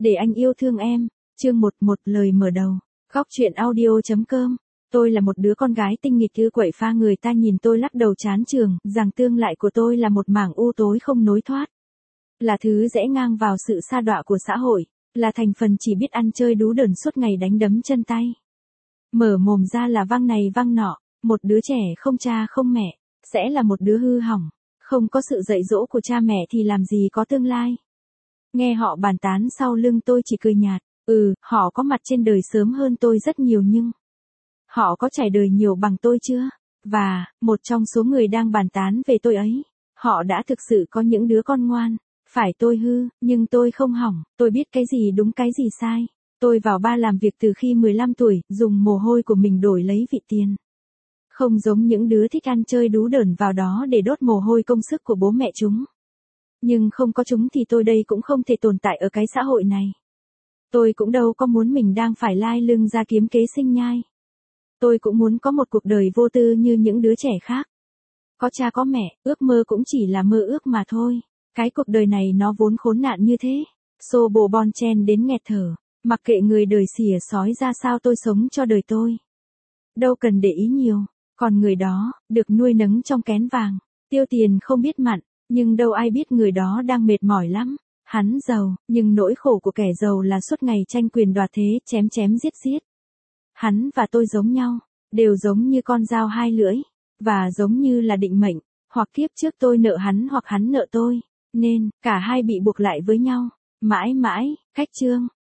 Để anh yêu thương em, chương 11 lời mở đầu, Góc truyện audio.com. Tôi là một đứa con gái tinh nghịch ưa quậy phá, người ta nhìn tôi lắc đầu chán chường, rằng tương lai của tôi là một mảng u tối không nối thoát. Là thứ rẽ ngang vào sự sa đọa của xã hội, là thành phần chỉ biết ăn chơi đú đởn suốt ngày đánh đấm chân tay. Mở mồm ra là văng này văng nọ, một đứa trẻ không cha không mẹ, sẽ là một đứa hư hỏng, không có sự dạy dỗ của cha mẹ thì làm gì có tương lai. Nghe họ bàn tán sau lưng tôi chỉ cười nhạt, họ có mặt trên đời sớm hơn tôi rất nhiều nhưng họ có trải đời nhiều bằng tôi chưa? Và, một trong số người đang bàn tán về tôi ấy, họ đã thực sự có những đứa con ngoan. Phải tôi hư, nhưng tôi không hỏng, tôi biết cái gì đúng cái gì sai. Tôi vào bar làm việc từ khi 15 tuổi, dùng mồ hôi của mình đổi lấy vị tiền. Không giống những đứa thích ăn chơi đú đởn vào đó để đốt mồ hôi công sức của bố mẹ chúng. Nhưng không có chúng thì tôi đây cũng không thể tồn tại ở cái xã hội này. Tôi cũng đâu có muốn mình đang phải lai lưng ra kiếm kế sinh nhai. Tôi cũng muốn có một cuộc đời vô tư như những đứa trẻ khác. Có cha có mẹ, ước mơ cũng chỉ là mơ ước mà thôi. Cái cuộc đời này nó vốn khốn nạn như thế. Xô bồ bon chen đến nghẹt thở. Mặc kệ người đời xỉa sói ra sao, tôi sống cho đời tôi. Đâu cần để ý nhiều. Còn người đó, được nuôi nấng trong kén vàng. Tiêu tiền không biết mặn. Nhưng đâu ai biết người đó đang mệt mỏi lắm. Hắn giàu, nhưng nỗi khổ của kẻ giàu là suốt ngày tranh quyền đoạt thế, chém chém giết giết. Hắn và tôi giống nhau, đều giống như con dao hai lưỡi, và giống như là định mệnh, hoặc kiếp trước tôi nợ hắn hoặc hắn nợ tôi, nên cả hai bị buộc lại với nhau, mãi mãi, cách chương.